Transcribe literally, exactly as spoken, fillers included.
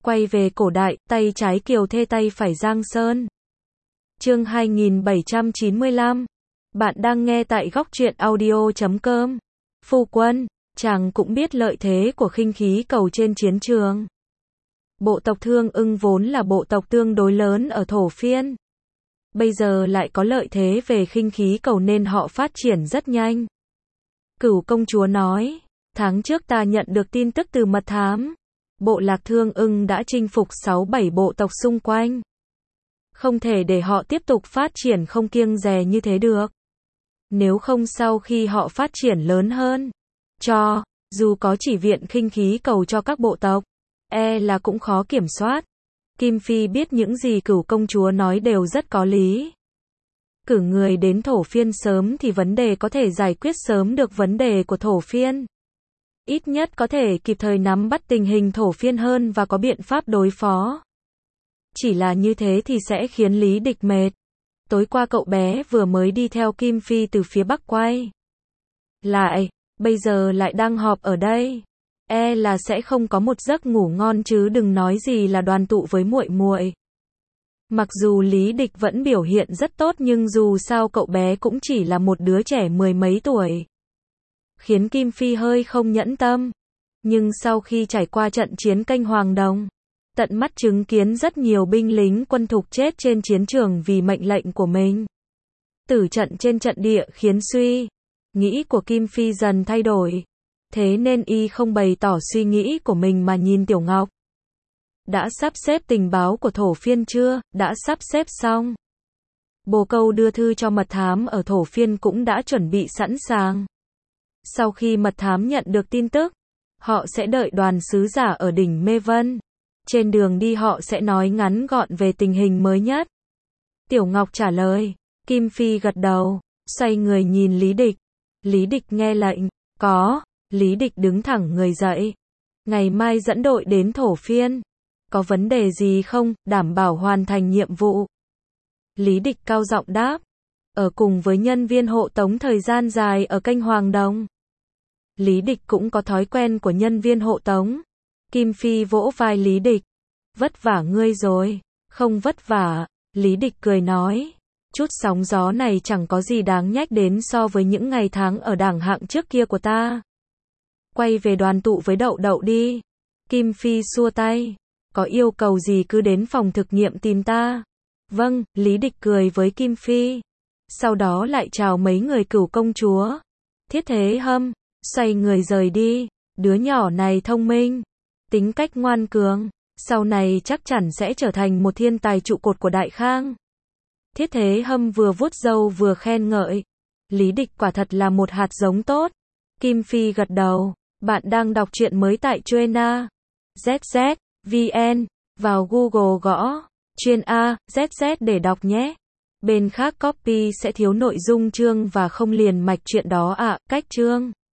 Quay về cổ đại, tay trái Kiều Thê tay phải Giang Sơn. Chương hai nghìn bảy trăm chín mươi lăm. Bạn đang nghe tại góc truyện audio chấm com. Phu quân, chàng cũng biết lợi thế của khinh khí cầu trên chiến trường. Bộ tộc Thương Ưng vốn là bộ tộc tương đối lớn ở Thổ Phiên. Bây giờ lại có lợi thế về khinh khí cầu nên họ phát triển rất nhanh. Cửu công chúa nói, tháng trước ta nhận được tin tức từ mật thám. Bộ lạc Thương Ưng đã chinh phục sáu bảy bộ tộc xung quanh. Không thể để họ tiếp tục phát triển không kiêng dè như thế được. Nếu không sau khi họ phát triển lớn hơn, cho, dù có chỉ viện khinh khí cầu cho các bộ tộc, e là cũng khó kiểm soát. Kim Phi biết những gì cửu công chúa nói đều rất có lý. Cử người đến Thổ Phiên sớm thì vấn đề có thể giải quyết sớm được vấn đề của Thổ Phiên. Ít nhất có thể kịp thời nắm bắt tình hình Thổ Phiên hơn và có biện pháp đối phó. Chỉ là như thế thì sẽ khiến Lý Địch mệt. Tối qua cậu bé vừa mới đi theo Kim Phi từ phía Bắc quay lại, bây giờ lại đang họp ở đây. E là sẽ không có một giấc ngủ ngon chứ đừng nói gì là đoàn tụ với muội muội. Mặc dù Lý Địch vẫn biểu hiện rất tốt nhưng dù sao cậu bé cũng chỉ là một đứa trẻ mười mấy tuổi. Khiến Kim Phi hơi không nhẫn tâm. Nhưng sau khi trải qua trận chiến Kênh Hoàng Đồng, tận mắt chứng kiến rất nhiều binh lính quân thục chết trên chiến trường vì mệnh lệnh của mình. Tử trận trên trận địa khiến suy nghĩ của Kim Phi dần thay đổi. Thế nên y không bày tỏ suy nghĩ của mình mà nhìn Tiểu Ngọc. Đã sắp xếp tình báo của Thổ Phiên chưa? Đã sắp xếp xong. Bồ Câu đưa thư cho mật thám ở Thổ Phiên cũng đã chuẩn bị sẵn sàng. Sau khi mật thám nhận được tin tức, họ sẽ đợi đoàn sứ giả ở đỉnh Mê Vân. Trên đường đi họ sẽ nói ngắn gọn về tình hình mới nhất. Tiểu Ngọc trả lời. Kim Phi gật đầu, xoay người nhìn Lý Địch. Lý Địch nghe lệnh. Có. Lý Địch đứng thẳng người dậy. Ngày mai dẫn đội đến Thổ Phiên. Có vấn đề gì không? Đảm bảo hoàn thành nhiệm vụ. Lý Địch cao giọng đáp. Ở cùng với nhân viên hộ tống thời gian dài ở Kênh Hoàng Đồng. Lý Địch cũng có thói quen của nhân viên hộ tống. Kim Phi vỗ vai Lý Địch. Vất vả ngươi rồi. Không vất vả. Lý Địch cười nói. Chút sóng gió này chẳng có gì đáng nhắc đến so với những ngày tháng ở đẳng hạng trước kia của ta. Quay về đoàn tụ với Đậu Đậu đi. Kim Phi xua tay. Có yêu cầu gì cứ đến phòng thực nghiệm tìm ta. Vâng, Lý Địch cười với Kim Phi. Sau đó lại chào mấy người cửu công chúa. Thiết Thế Hâm, xoay người rời đi. Đứa nhỏ này thông minh, tính cách ngoan cường, sau này chắc chắn sẽ trở thành một thiên tài trụ cột của Đại Khang. Thiết Thế Hâm vừa vuốt râu vừa khen ngợi. Lý Địch quả thật là một hạt giống tốt. Kim Phi gật đầu. Bạn đang đọc truyện mới tại Truena. zét zét, vn. Vào Google gõ chuyên A, zét zét để đọc nhé. Bên khác copy sẽ thiếu nội dung chương và không liền mạch chuyện đó ạ. À, cách chương.